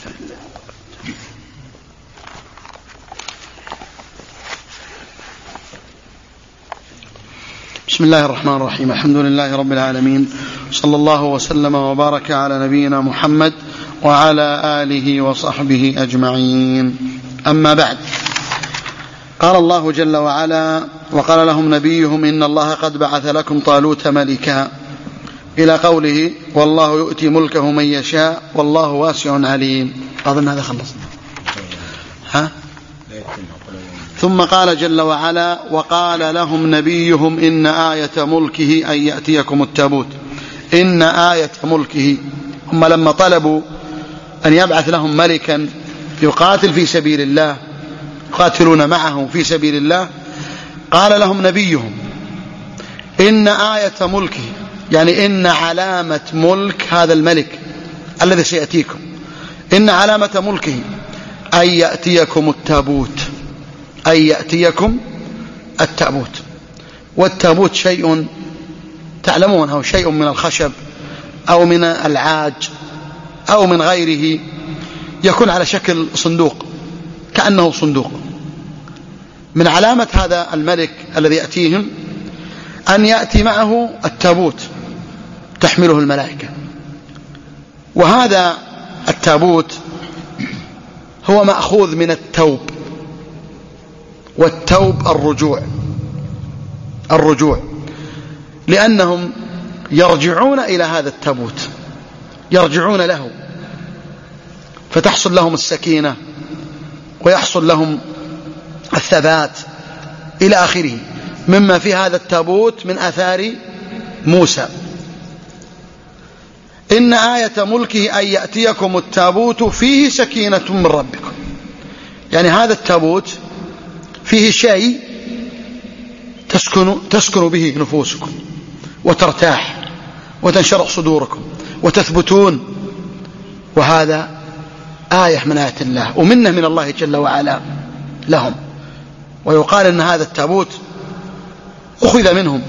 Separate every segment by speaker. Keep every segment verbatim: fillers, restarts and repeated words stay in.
Speaker 1: بسم الله الرحمن الرحيم. الحمد لله رب العالمين، صلى الله وسلم وبارك على نبينا محمد وعلى آله وصحبه أجمعين. أما بعد، قال الله جل وعلا: وقال لهم نبيهم إن الله قد بعث لكم طالوت ملكا، إلى قوله: والله يؤتي ملكه من يشاء والله واسع عليم. أظن هذا خلصنا. ها؟ ثم قال جل وعلا: وقال لهم نبيهم إن آية ملكه أن يأتيكم التابوت. إن آية ملكه، هم لما طلبوا أن يبعث لهم ملكا يقاتل في سبيل الله، يقاتلون معه في سبيل الله، قال لهم نبيهم إن آية ملكه، يعني إن علامة ملك هذا الملك الذي سيأتيكم، إن علامة ملكه أن يأتيكم التابوت، أن يأتيكم التابوت. والتابوت شيء تعلمونه، شيء من الخشب أو من العاج أو من غيره، يكون على شكل صندوق، كأنه صندوق. من علامة هذا الملك الذي يأتيهم أن يأتي معه التابوت تحمله الملائكة. وهذا التابوت هو مأخوذ من التوب، والتوب الرجوع، الرجوع لأنهم يرجعون إلى هذا التابوت، يرجعون له، فتحصل لهم السكينة ويحصل لهم الثبات إلى آخره، مما في هذا التابوت من آثار موسى. إن آية ملكه أن يأتيكم التابوت فيه سكينة من ربكم، يعني هذا التابوت فيه شيء تسكن, تسكن به نفوسكم وترتاح وتنشرح صدوركم وتثبتون، وهذا آية من آيات الله ومنه من الله جل وعلا لهم. ويقال أن هذا التابوت أخذ منهم،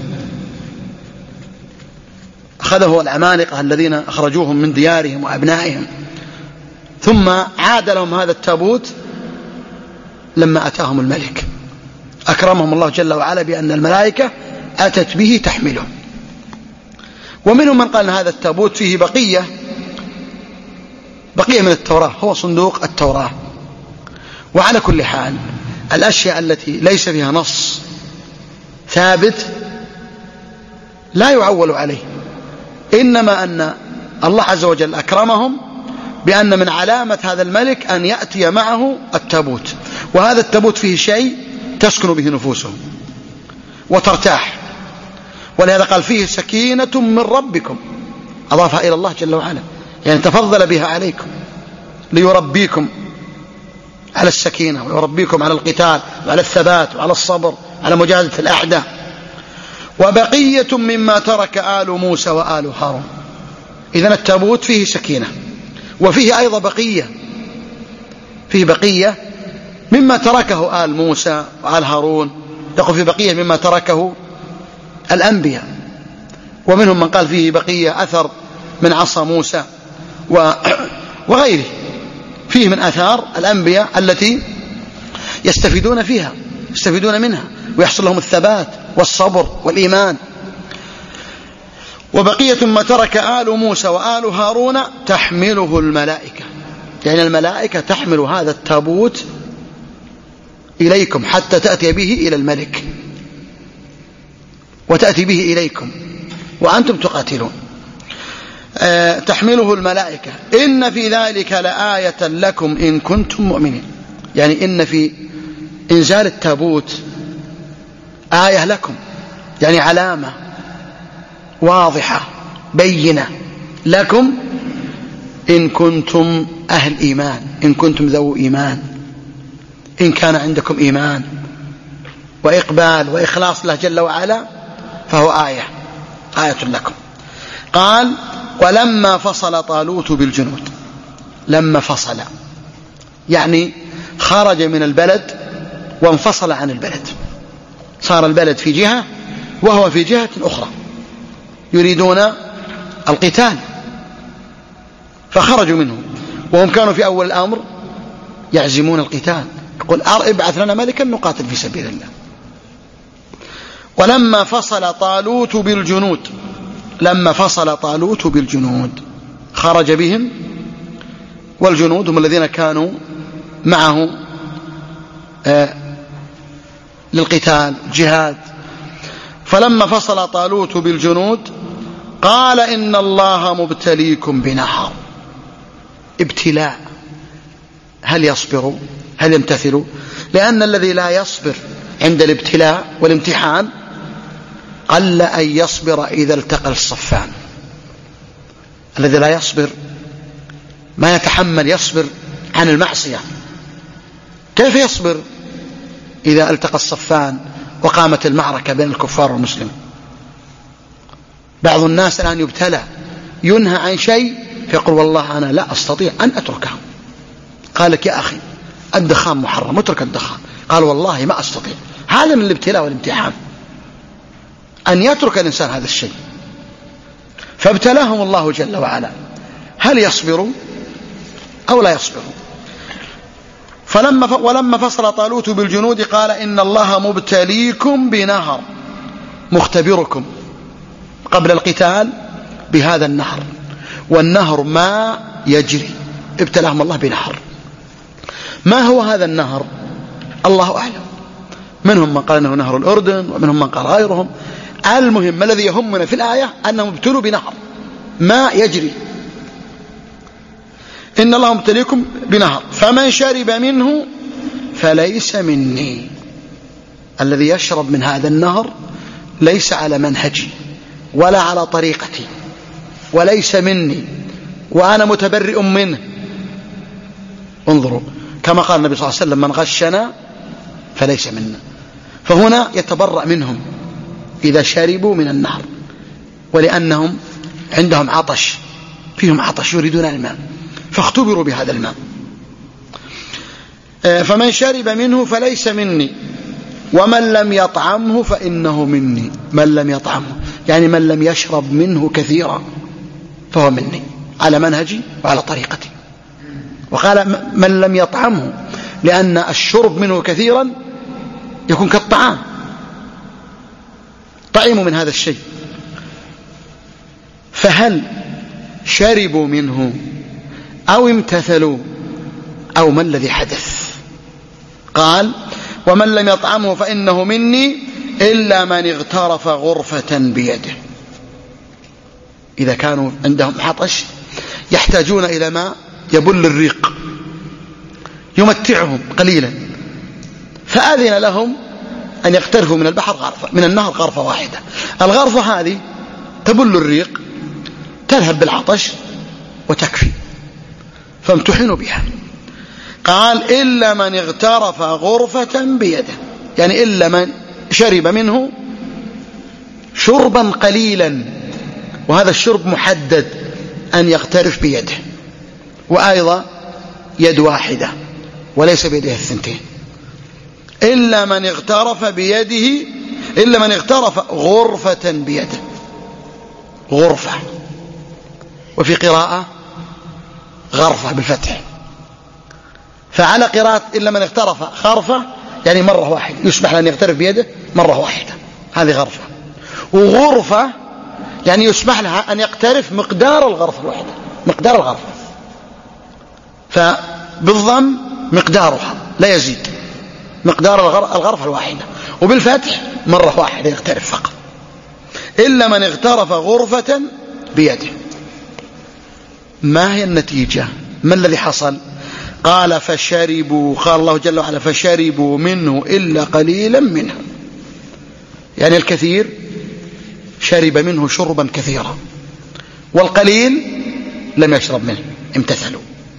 Speaker 1: أخذه العمالقة الذين أخرجوهم من ديارهم وأبنائهم، ثم عاد لهم هذا التابوت لما أتاهم الملك، أكرمهم الله جل وعلا بأن الملائكة أتت به تحمله. ومنهم من قال أن هذا التابوت فيه بقية بقية من التوراة، هو صندوق التوراة. وعلى كل حال، الأشياء التي ليس فيها نص ثابت لا يعول عليه، إنما أن الله عز وجل أكرمهم بأن من علامة هذا الملك أن يأتي معه التابوت، وهذا التابوت فيه شيء تسكن به نفوسهم وترتاح. ولهذا قال فيه سكينة من ربكم، أضافها إلى الله جل وعلا، يعني تفضل بها عليكم ليربيكم على السكينة ويربيكم على القتال وعلى الثبات وعلى الصبر على مجاهدة الأعداء. وبقية مما ترك آل موسى وآل هارون، إذن التابوت فيه سكينة وفيه أيضا بقية، فيه بقية مما تركه آل موسى وآل هارون، يقول في بقية مما تركه الأنبياء. ومنهم من قال فيه بقية أثر من عصا موسى وغيره، فيه من آثار الأنبياء التي يستفيدون فيها، يستفيدون منها ويحصل لهم الثبات والصبر والإيمان. وبقية ما ترك آل موسى وآل هارون تحمله الملائكة، يعني الملائكة تحمل هذا التابوت إليكم حتى تأتي به إلى الملك، وتأتي به إليكم وأنتم تقاتلون. أه تحمله الملائكة إن في ذلك لآية لكم إن كنتم مؤمنين، يعني إن في إنزال التابوت آية لكم، يعني علامة واضحة بينة لكم إن كنتم أهل إيمان، إن كنتم ذو إيمان، إن كان عندكم إيمان وإقبال وإخلاص له جل وعلا، فهو آية آية لكم. قال: ولما فصل طالوت بالجنود، لما فصل يعني خرج من البلد وانفصل عن البلد، صار البلد في جهة وهو في جهة أخرى، يريدون القتال فخرجوا منه. وهم كانوا في أول الأمر يعزمون القتال، يقول ابعث لنا ملكا نقاتل في سبيل الله. ولما فصل طالوت بالجنود لما فصل طالوت بالجنود خرج بهم، والجنود هم الذين كانوا معه آه للقتال جهاد. فلما فصل طالوت بالجنود قال إن الله مبتليكم بنهر. ابتلاء، هل يصبروا؟ هل يمتثلوا؟ لأن الذي لا يصبر عند الابتلاء والامتحان قل أن يصبر إذا التقى الصفان. الذي لا يصبر ما يتحمل يصبر عن المعصية، كيف يصبر إذا التقى الصفان وقامت المعركة بين الكفار والمسلمين؟ بعض الناس الآن يبتلى، ينهى عن شيء فيقول والله أنا لا أستطيع أن أتركه. قال لك يا أخي الدخان محرم، اترك الدخان. قال والله ما أستطيع. هذا من الابتلاء والامتحان، أن يترك الإنسان هذا الشيء. فابتلاهم الله جل وعلا، هل يصبروا أو لا يصبروا؟ فلما ف... ولما فصل طالوت بالجنود قال إن الله مبتليكم بنهر، مختبركم قبل القتال بهذا النهر، والنهر ما يجري. ابتلاهم الله بنهر. ما هو هذا النهر؟ الله أعلم. منهم من قال أنه نهر الأردن، ومنهم من قال غيرهم. المهم الذي يهمنا في الآية أنهم ابتلوا بنهر ما يجري. إن الله مبتليكم بنهر فمن شرب منه فليس مني. الذي يشرب من هذا النهر ليس على منهجي ولا على طريقتي، وليس مني، وأنا متبرئ منه. انظروا كما قال النبي صلى الله عليه وسلم من غشنا فليس منا. فهنا يتبرأ منهم إذا شربوا من النهر، ولأنهم عندهم عطش، فيهم عطش يريدون الماء، فاختبروا بهذا الماء. فمن شرب منه فليس مني ومن لم يطعمه فإنه مني. من لم يطعمه يعني من لم يشرب منه كثيرا فهو مني، على منهجي وعلى طريقتي. وقال من لم يطعمه لأن الشرب منه كثيرا يكون كالطعام، طعموا من هذا الشيء. فهل شربوا منه أو امتثلوا أو ما الذي حدث؟ قال ومن لم يطعمه فإنه مني إلا من اغترف غرفة بيده. إذا كانوا عندهم عطش يحتاجون إلى ماء يبل الريق يمتعهم قليلا، فأذن لهم أن يقترفوا من البحر غرفة، من النهر غرفة واحدة. الغرفة هذه تبل الريق، تذهب بالعطش وتكفي، فامتحنوا بها. قال إلا من اغترف غرفة بيده، يعني إلا من شرب منه شربا قليلا، وهذا الشرب محدد أن يغترف بيده، وأيضا يد واحدة وليس بيده الثنتين. إلا من اغترف بيده، إلا من اغترف غرفة بيده، غرفة، وفي قراءة غرفة بالفتح. فعلى قراءة إلا من اغترف خرفة يعني مرة واحدة، يسمح له أن يغترف بيده مرة واحدة، هذه غرفة. وغرفة يعني يسمح لها أن يقترف مقدار الغرفة الواحدة، مقدار الغرفة، فبالضم مقدارها لا يزيد، مقدار الغرفة الواحدة، وبالفتح مرة واحدة يغترف فقط. إلا من اغترف غرفة بيده. ما هي النتيجة؟ ما الذي حصل؟ قال فشربوا، قال الله جل وعلا فشربوا منه إلا قليلا منه، يعني الكثير شرب منه شربا كثيرا، والقليل لم يشرب منه، امتثلوا.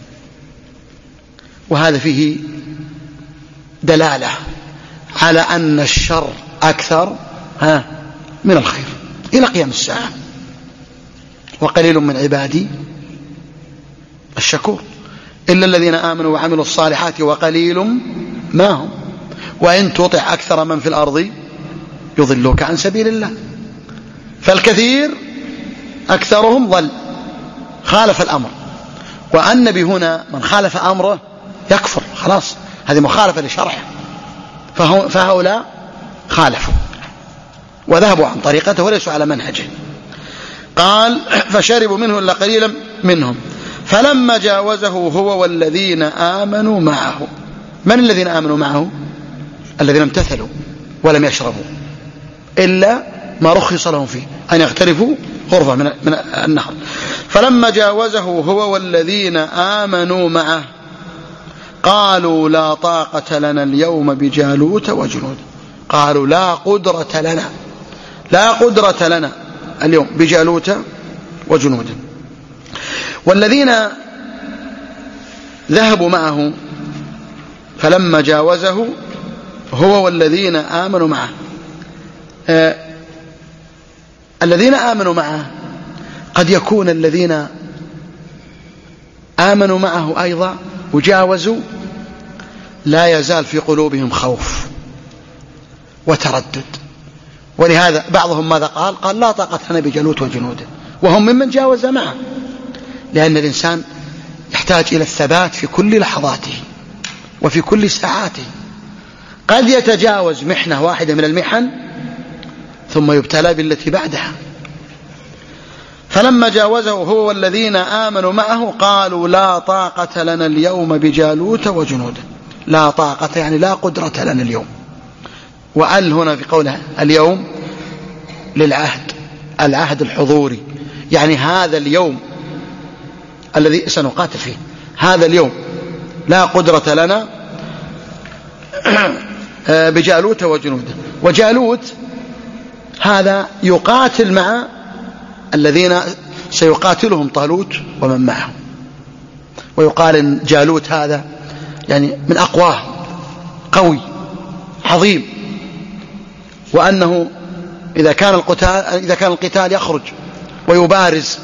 Speaker 1: وهذا فيه دلالة على أن الشر أكثر ها من الخير إلى قيام الساعة. وقليل من عبادي الشكور إلا الذين آمنوا وعملوا الصالحات وقليل ما هم وإن تطع أكثر من في الأرض يضلوك عن سبيل الله. فالكثير أكثرهم ضل، خالف الأمر، والنبي هنا من خالف أمره يكفر، خلاص هذه مخالفة لشرعه، فهؤلاء خالفوا وذهبوا عن طريقته وليسوا على منهجه. قال فشربوا منه إلا قليلا منهم فلما جاوزه هو والذين آمنوا معه. من الذين آمنوا معه؟ الذين امتثلوا ولم يشربوا إلا ما رخص لهم فيه، أن يغترفوا غرفة من النهر. فلما جاوزه هو والذين آمنوا معه قالوا لا طاقة لنا اليوم بجالوت وجنود. قالوا لا قدرة لنا، لا قدرة لنا اليوم بجالوت وجنود. والذين ذهبوا معه فلما جاوزه هو والذين آمنوا معه، آه الذين آمنوا معه قد يكون الذين آمنوا معه أيضا وجاوزوا لا يزال في قلوبهم خوف وتردد، ولهذا بعضهم ماذا قال؟ قال لا طاقة لنا بجالوت وجنوده، وهم ممن جاوز معه، لأن الإنسان يحتاج إلى الثبات في كل لحظاته وفي كل ساعاته. قد يتجاوز محنة واحدة من المحن ثم يبتلى بالتي بعدها. فلما جاوزه هو والذين آمنوا معه قالوا لا طاقة لنا اليوم بجالوت وجنوده. لا طاقة يعني لا قدرة لنا اليوم، وأل هنا في قوله اليوم للعهد، العهد الحضوري، يعني هذا اليوم الذي سنقاتل فيه، هذا اليوم لا قدرة لنا بجالوت وجنوده. وجالوت هذا يقاتل مع الذين سيقاتلهم طالوت ومن معه، ويقال إن جالوت هذا يعني من أقواه، قوي عظيم، وأنه إذا كان القتال إذا كان القتال يخرج ويبارز،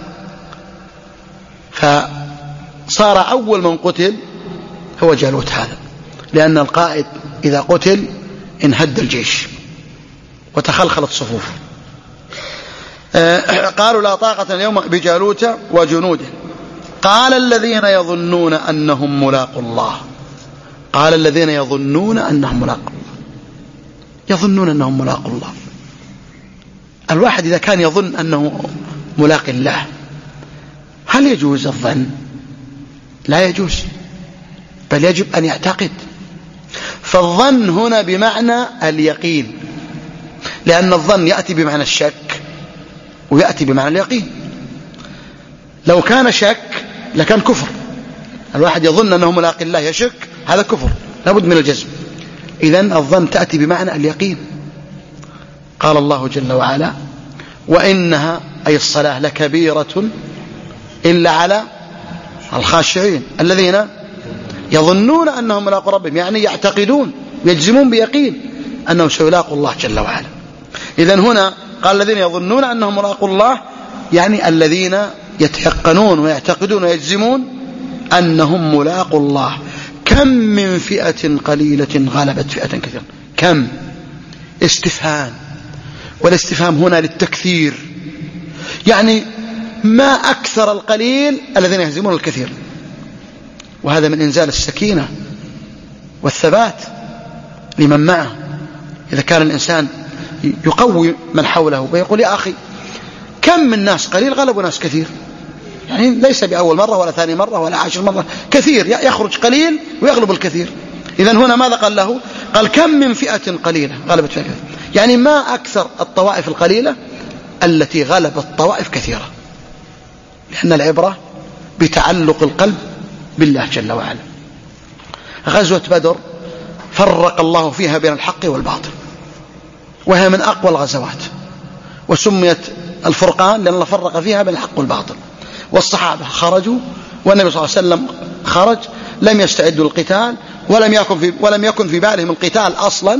Speaker 1: فصار أول من قتل هو جالوت هذا، لأن القائد إذا قتل انهد الجيش وتخلخلت صفوفه. قالوا لا طاقة اليوم بجالوت وجنوده. قال الذين يظنون أنهم ملاقوا الله، قال الذين يظنون أنهم ملاقوا الله، يظنون أنهم ملاقوا الله. الواحد إذا كان يظن أنه ملاق الله هل يجوز الظن؟ لا يجوز، بل يجب أن يعتقد. فالظن هنا بمعنى اليقين، لأن الظن يأتي بمعنى الشك ويأتي بمعنى اليقين. لو كان شك لكان كفر، الواحد يظن أنه ملاق الله يشك، هذا كفر لابد من الجزم. إذن الظن تأتي بمعنى اليقين. قال الله جل وعلا وإنها أي الصلاة لكبيرة إلا على الخاشعين الذين يظنون أنهم ملاقوا ربهم، يعني يعتقدون يجزمون بيقين أنهم سيلاقوا الله جل وعلا. إذن هنا قال الذين يظنون أنهم ملاقوا الله، يعني الذين يتيقنون ويعتقدون ويجزمون أنهم ملاقوا الله. كم من فئة قليلة غلبت فئة كثيرة. كم استفهام، والاستفهام هنا للتكثير، يعني ما أكثر القليل الذين يهزمون الكثير، وهذا من إنزال السكينة والثبات لمن معه. إذا كان الإنسان يقوي من حوله ويقول يا أخي كم من ناس قليل غلبوا ناس كثير، يعني ليس بأول مرة ولا ثاني مرة ولا عشر مرة، كثير يخرج قليل ويغلب الكثير. إذن هنا ماذا قال له؟ قال كم من فئة قليلة غلبت فئة كثيرة، يعني ما أكثر الطوائف القليلة التي غلبت طوائف كثيرة، لأن العبرة بتعلق القلب بالله جل وعلا. غزوة بدر فرق الله فيها بين الحق والباطل، وهي من أقوى الغزوات، وسميت الفرقان لأن الله فرق فيها بين الحق والباطل. والصحابة خرجوا والنبي صلى الله عليه وسلم خرج، لم يستعدوا للقتال ولم يكن في ولم يكن في بالهم القتال أصلا،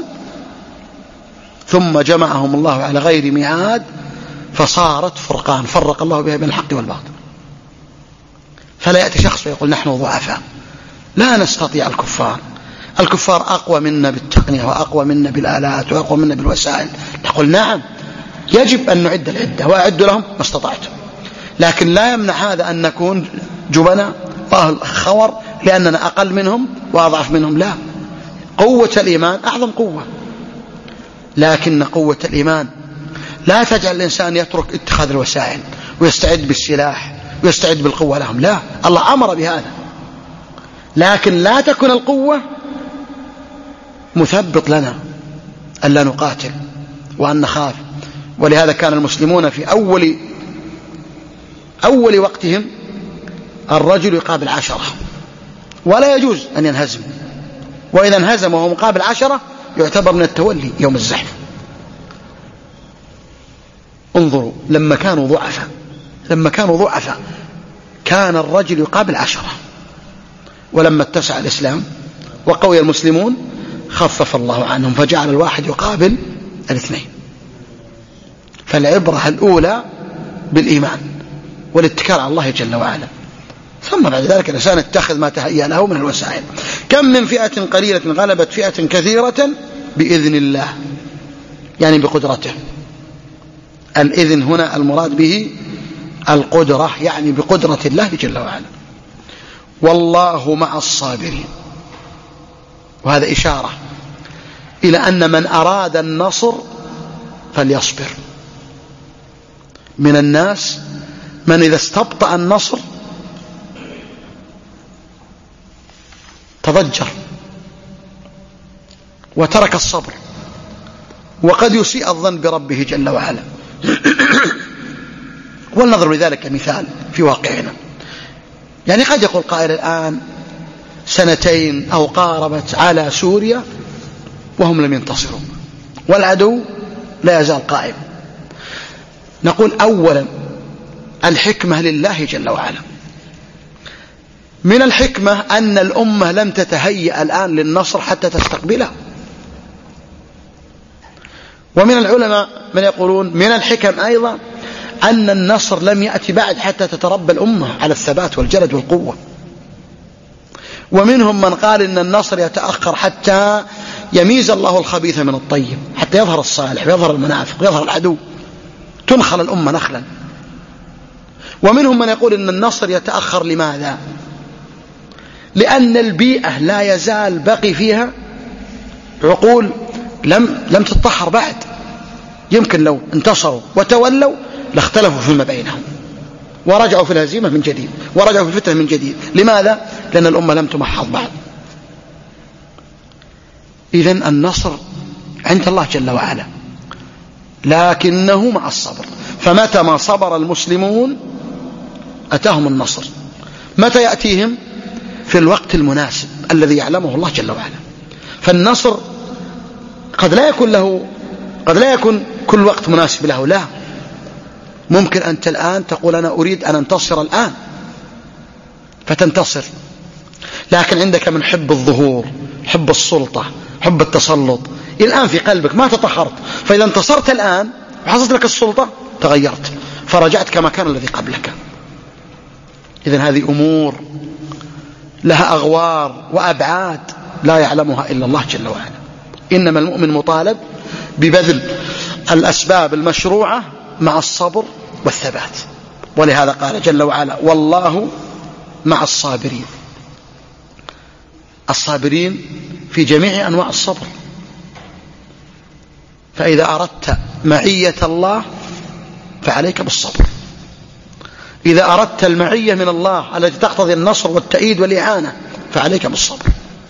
Speaker 1: ثم جمعهم الله على غير ميعاد فصارت فرقان فرق الله بها بين الحق والباطل. فلا يأتي شخص ويقول نحن ضعفاء لا نستطيع الكفار، الكفار أقوى منا بالتقنية وأقوى منا بالآلات وأقوى منا بالوسائل. نقول نعم يجب أن نعد العدة وأعد لهم ما استطعتم، لكن لا يمنع هذا أن نكون جبناء وأهل خور لأننا أقل منهم وأضعف منهم. لا، قوة الإيمان أعظم قوة، لكن قوة الإيمان لا تجعل الإنسان يترك اتخاذ الوسائل ويستعد بالسلاح ويستعد بالقوة لهم. لا، الله أمر بهذا، لكن لا تكن القوة مثبط لنا ألا نقاتل وأن نخاف. ولهذا كان المسلمون في أول أول وقتهم الرجل يقابل عشرة ولا يجوز أن ينهزم، وإذا انهزم وهو مقابل عشرة يعتبر من التولي يوم الزحف. انظروا لما كانوا ضعفاء لما كانوا ضعفاء كان الرجل يقابل عشرة، ولما اتسع الإسلام وقوي المسلمون خفف الله عنهم فجعل الواحد يقابل الاثنين. فالعبرة الأولى بالإيمان والاتكال على الله جل وعلا، ثم بعد ذلك الإنسان اتخذ ما تهيأ له من الوسائل. كم من فئة قليلة غلبت فئة كثيرة بإذن الله، يعني بقدرته. الإذن هنا المراد به القدرة، يعني بقدرة الله جل وعلا. والله مع الصابرين، وهذا إشارة إلى أن من أراد النصر فليصبر. من الناس من إذا استبطأ النصر تضجر وترك الصبر، وقد يسيء الظن بربه جل وعلا. ولنضرب لذلك مثال في واقعنا. يعني قد يقول قائل الآن سنتين أو قاربت على سوريا وهم لم ينتصروا والعدو لا يزال قائم. نقول أولا الحكمة لله جل وعلا. من الحكمة أن الأمة لم تتهيأ الآن للنصر حتى تستقبله. ومن العلماء من يقولون من الحكم أيضا أن النصر لم يأتي بعد حتى تتربى الأمة على الثبات والجلد والقوة. ومنهم من قال إن النصر يتأخر حتى يميز الله الخبيث من الطيب، حتى يظهر الصالح ويظهر المنافق ويظهر العدو، تنخل الأمة نخلا. ومنهم من يقول إن النصر يتأخر. لماذا؟ لأن البيئة لا يزال بقي فيها عقول لم لم تتطهر بعد. يمكن لو انتصروا وتولوا لاختلفوا فيما بينهم ورجعوا في الهزيمة من جديد ورجعوا في الفتنة من جديد. لماذا؟ لأن الأمة لم تمحض بعد. إذن النصر عند الله جل وعلا، لكنه مع الصبر. فمتى ما صبر المسلمون أتاهم النصر. متى يأتيهم؟ في الوقت المناسب الذي يعلمه الله جل وعلا. فالنصر قد لا يكون له قد لا يكون كل وقت مناسب له. لا، ممكن أنت الآن تقول أنا أريد أن أنتصر الآن فتنتصر، لكن عندك من حب الظهور، حب السلطة، حب التسلط، الآن في قلبك ما تطهرت، فإذا انتصرت الآن وحصلت لك السلطة تغيرت فرجعت كما كان الذي قبلك. إذن هذه أمور لها أغوار وأبعاد لا يعلمها إلا الله جل وعلا. إنما المؤمن مطالب ببذل الأسباب المشروعة مع الصبر والثبات. ولهذا قال جل وعلا والله مع الصابرين. الصابرين في جميع أنواع الصبر. فإذا أردت معية الله فعليك بالصبر. إذا أردت المعية من الله التي تقتضي النصر والتأييد والإعانة فعليك بالصبر.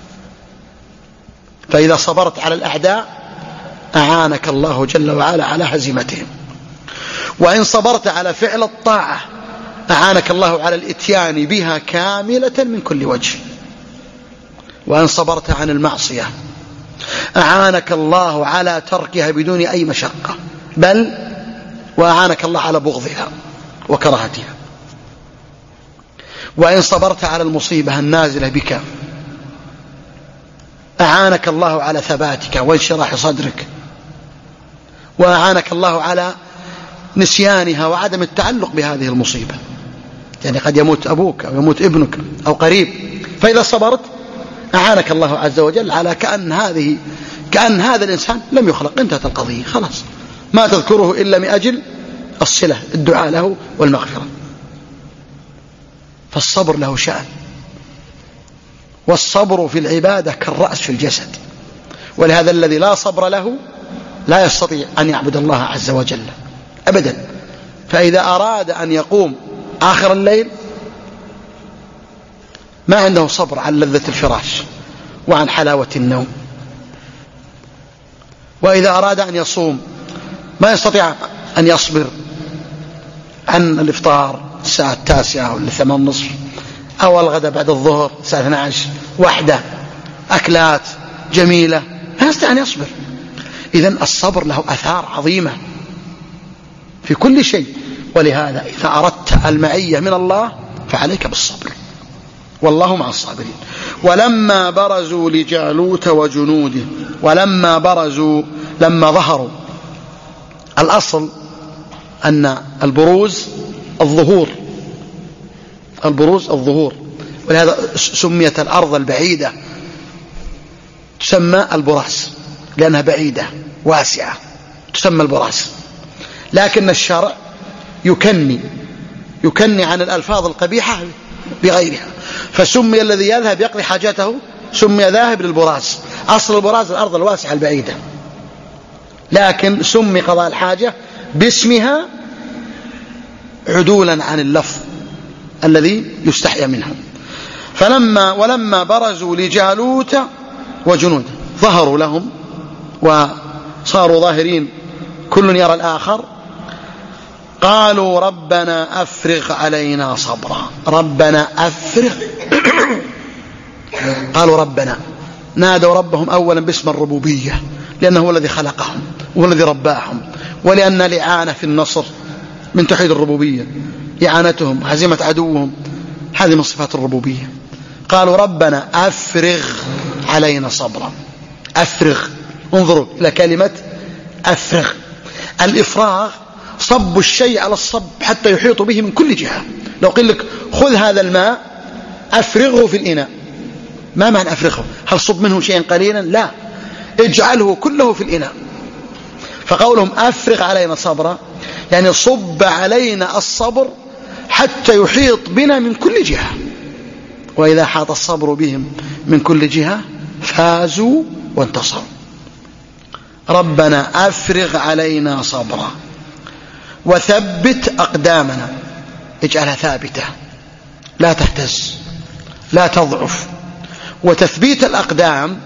Speaker 1: فإذا صبرت على الأعداء أعانك الله جل وعلا على هزيمتهم. وإن صبرت على فعل الطاعة أعانك الله على الإتيان بها كاملة من كل وجه. وإن صبرت عن المعصية أعانك الله على تركها بدون أي مشقة، بل وأعانك الله على بغضها وكراهتها. وإن صبرت على المصيبة النازلة بك أعانك الله على ثباتك وانشراح صدرك، وأعانك الله على نسيانها وعدم التعلق بهذه المصيبة. يعني قد يموت أبوك أو يموت ابنك أو قريب، فإذا صبرت أعانك الله عز وجل على كأن هذه كأن هذا الإنسان لم يخلق، انتهت القضية خلاص، ما تذكره إلا من أجل الصلة، الدعاء له والمغفرة. فالصبر له شأن، والصبر في العبادة كالرأس في الجسد، ولهذا الذي لا صبر له لا يستطيع أن يعبد الله عز وجل أبدا. فإذا أراد أن يقوم آخر الليل ما عنده صبر عن لذة الفراش وعن حلاوة النوم، وإذا أراد أن يصوم ما يستطيع أن يصبر عن الإفطار الساعة التاسعة أو الثمان نصف، أو الغداء بعد الظهر الساعة اثنتي عشرة وحدة، أكلات جميلة، ما يستطيع أن يصبر. إذن الصبر له آثار عظيمة في كل شيء، ولهذا إذا أردت المعية من الله فعليك بالصبر، والله مع الصابرين. ولما برزوا لجالوت وجنوده، ولما برزوا لما ظهروا، الأصل أن البروز الظهور، البروز الظهور، ولهذا سميت الأرض البعيدة تسمى البراس لأنها بعيدة واسعة تسمى البراس. لكن الشرع يكني يكني عن الألفاظ القبيحة بغيرها، فسمي الذي يذهب يقضي حاجته سمي ذاهب للبراز. أصل البراز الأرض الواسعة البعيدة، لكن سمي قضاء الحاجة باسمها عدولا عن اللفظ الذي يستحيا منه. فلما ولما برزوا لجالوت وجنوده، ظهروا لهم وصاروا ظاهرين كل يرى الآخر، قالوا ربنا أفرغ علينا صبرا. ربنا أفرغ قالوا ربنا، نادوا ربهم أولا باسم الربوبية لأنه هو الذي خلقهم وهو الذي رباهم، ولأن الإعانة في النصر من توحيد الربوبية، إعانتهم هزيمة عدوهم هذه من صفات الربوبية. قالوا ربنا أفرغ علينا صبرا. أفرغ، انظروا إلى كلمة أفرغ. الإفراغ صب الشيء على الصب حتى يحيط به من كل جهة. لو قل لك خذ هذا الماء أفرغه في الإناء، ما معنى أفرغه؟ هل صب منه شيئا قليلا؟ لا، اجعله كله في الإناء. فقولهم أفرغ علينا صبرا يعني صب علينا الصبر حتى يحيط بنا من كل جهة، وإذا حاط الصبر بهم من كل جهة فازوا وانتصروا. ربنا أفرغ علينا صبرا وثبت أقدامنا، اجعلها ثابتة لا تهتز لا تضعف. وتثبيت الأقدام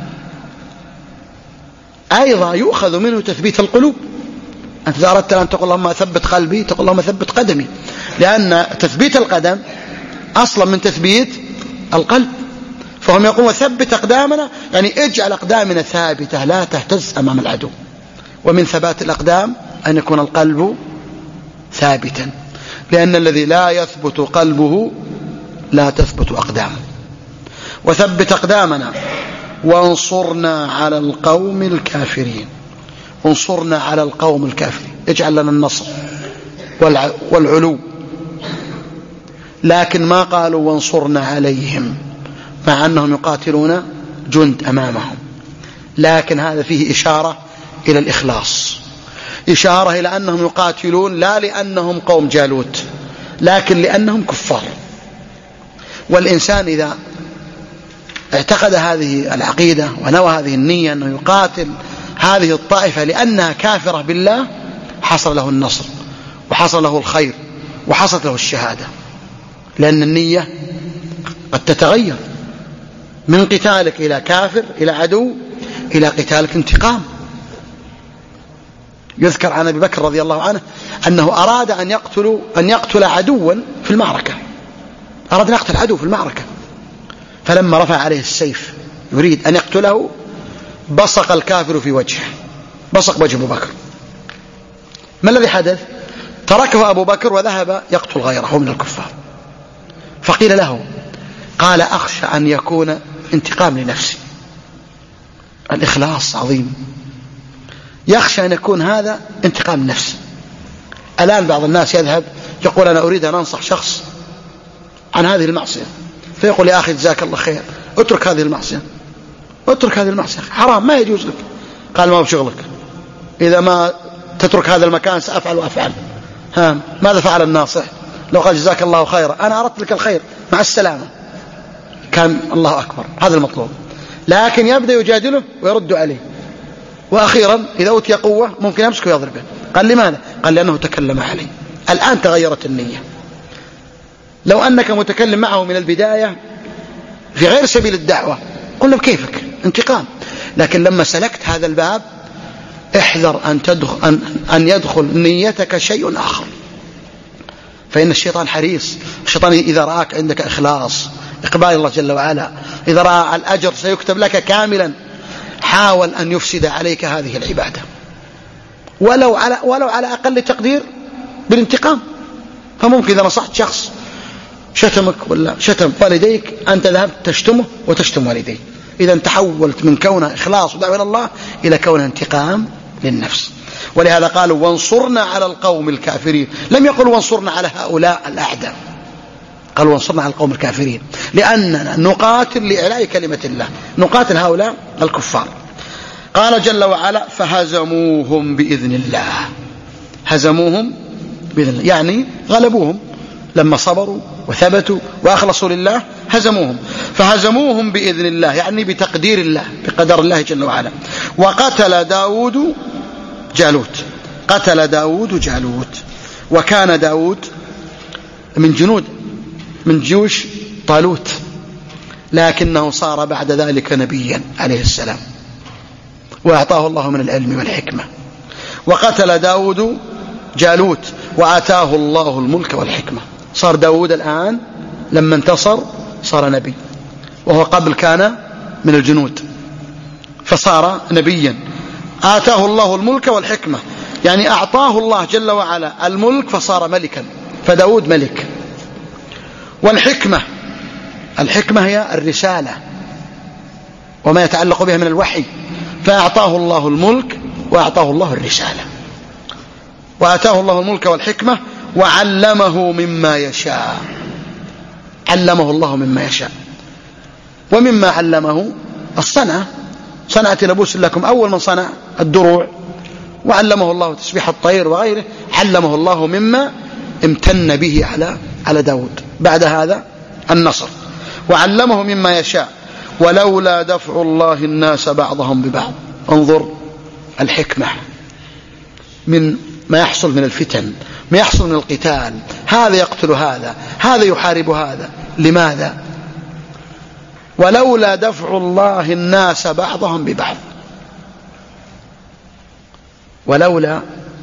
Speaker 1: أيضا يؤخذ منه تثبيت القلوب. أنت إذا أردت أن تقول اللهم ثبت قلبي تقول اللهم ثبت قدمي، لأن تثبيت القدم أصلا من تثبيت القلب. فهم يقولون ثبت أقدامنا يعني اجعل أقدامنا ثابتة لا تهتز أمام العدو. ومن ثبات الأقدام أن يكون القلب ثابتا، لأن الذي لا يثبت قلبه لا تثبت أقدامه. وثبت أقدامنا وانصرنا على القوم الكافرين. انصرنا على القوم الكافرين، اجعل لنا النصر والعلو. لكن ما قالوا وانصرنا عليهم، مع أنهم يقاتلون جند أمامهم، لكن هذا فيه إشارة إلى الإخلاص، إشارة إلى أنهم يقاتلون لا لأنهم قوم جالوت لكن لأنهم كفار. والإنسان إذا اعتقد هذه العقيدة ونوى هذه النية أنه يقاتل هذه الطائفة لأنها كافرة بالله، حصل له النصر وحصل له الخير وحصلت له الشهادة، لأن النية قد تتغير من قتالك إلى كافر إلى عدو إلى قتالك انتقام. يذكر عن أبي بكر رضي الله عنه أنه أراد أن يقتل أن يقتل عدوا في المعركة، أراد أن يقتل عدو في المعركة، فلما رفع عليه السيف يريد أن يقتله بصق الكافر في وجهه، بصق وجه أبو بكر. ما الذي حدث؟ تركه أبو بكر وذهب يقتل غيره من الكفار. فقيل له، قال أخشى أن يكون انتقام لنفسي. الإخلاص عظيم، يخشى أن يكون هذا انتقام لنفسي. الآن بعض الناس يذهب يقول أنا أريد أن أنصح شخص عن هذه المعصية، فيقول يا أخي جزاك الله خير اترك هذه المعصية، اترك هذه المعصية حرام ما يجوز لك. قال ما هو بشغلك، إذا ما تترك هذا المكان سأفعل وأفعل. ها ماذا فعل الناصح؟ لو قال جزاك الله خيرا أنا أردت لك الخير مع السلامة كان الله أكبر، هذا المطلوب. لكن يبدأ يجادله ويرد عليه، وأخيرا إذا أوتي قوة ممكن يمسك ويضربه. قال لماذا؟ قال لأنه تكلم عليه. الآن تغيرت النية. لو أنك متكلم معه من البداية في غير سبيل الدعوة قلنا بكيفك انتقام، لكن لما سلكت هذا الباب احذر أن, تدخل أن, أن يدخل نيتك شيء آخر، فإن الشيطان حريص. الشيطان إذا رآك عندك إخلاص إقبال الله جل وعلا، إذا رأى الأجر سيكتب لك كاملا، حاول أن يفسد عليك هذه العبادة ولو على, ولو على أقل تقدير بالانتقام. فممكن إذا نصحت شخص شتمك ولا شتم والديك أنت ذهبت تشتمه وتشتم والديك، إذا تحولت من كونه إخلاص ودعوة إلى الله إلى كونه انتقام للنفس. ولهذا قالوا وانصرنا على القوم الكافرين، لم يقل وانصرنا على هؤلاء الأعداء، قالوا وانصرنا على القوم الكافرين، لأننا نقاتل لإعلاء كلمة الله، نقاتل هؤلاء الكفار. قال جل وعلا فهزموهم بإذن الله، هزموهم بإذن الله يعني غلبوهم لما صبروا وثبتوا وأخلصوا لله هزموهم. فهزموهم بإذن الله يعني بتقدير الله، بقدر الله جل وعلا. وقتل داود جالوت، قتل داود جالوت، وكان داود من جنود من جيوش طالوت، لكنه صار بعد ذلك نبيا عليه السلام، وأعطاه الله من العلم والحكمة. وقتل داود جالوت وآتاه الله الملك والحكمة. صار داود الآن لما انتصر صار نبي، وهو قبل كان من الجنود، فصار نبيا. آتاه الله الملك والحكمة يعني أعطاه الله جل وعلا الملك فصار ملكا، فداود ملك. والحكمة، الحكمة هي الرسالة وما يتعلق بها من الوحي، فأعطاه الله الملك وأعطاه الله الرسالة. وآتاه الله الملك والحكمة وعلمه مما يشاء، علمه الله مما يشاء. ومما علمه الصنعة، صنعة لبوس لكم، أول من صنع الدروع، وعلمه الله تسبيح الطير وغيره، علمه الله مما امتن به على على داود. بعد هذا النصر. وعلمه مما يشاء ولولا دفع الله الناس بعضهم ببعض. انظر الحكمة من ما يحصل من الفتن، ما يحصل من القتال، هذا يقتل هذا، هذا يحارب هذا، لماذا؟ ولولا دفع الله الناس بعضهم ببعض. ولولا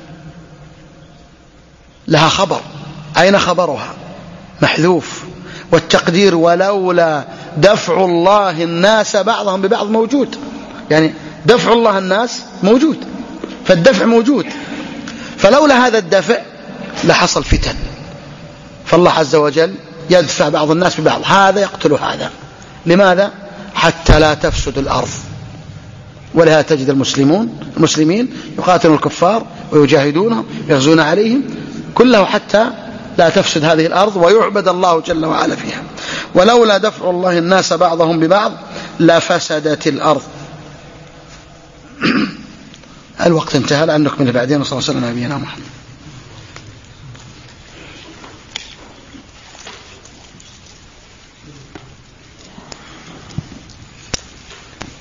Speaker 1: لها خبر، أين خبرها؟ محذوف. والتقدير ولولا دفع الله الناس بعضهم ببعض موجود، يعني دفع الله الناس موجود، فالدفع موجود، فلولا هذا الدفع لحصل فتن. فالله عز وجل يدفع بعض الناس ببعض، هذا يقتل هذا، لماذا؟ حتى لا تفسد الأرض. ولهذا تجد المسلمون المسلمين يقاتلون الكفار ويجاهدونهم ويغزون عليهم كله حتى لا تفسد هذه الأرض ويعبد الله جل وعلا فيها. ولولا دفع الله الناس بعضهم ببعض لفسدت الأرض. الوقت انتهى، لأن نكمل بعدين. صلى الله عليه وسلم نبينا محمد.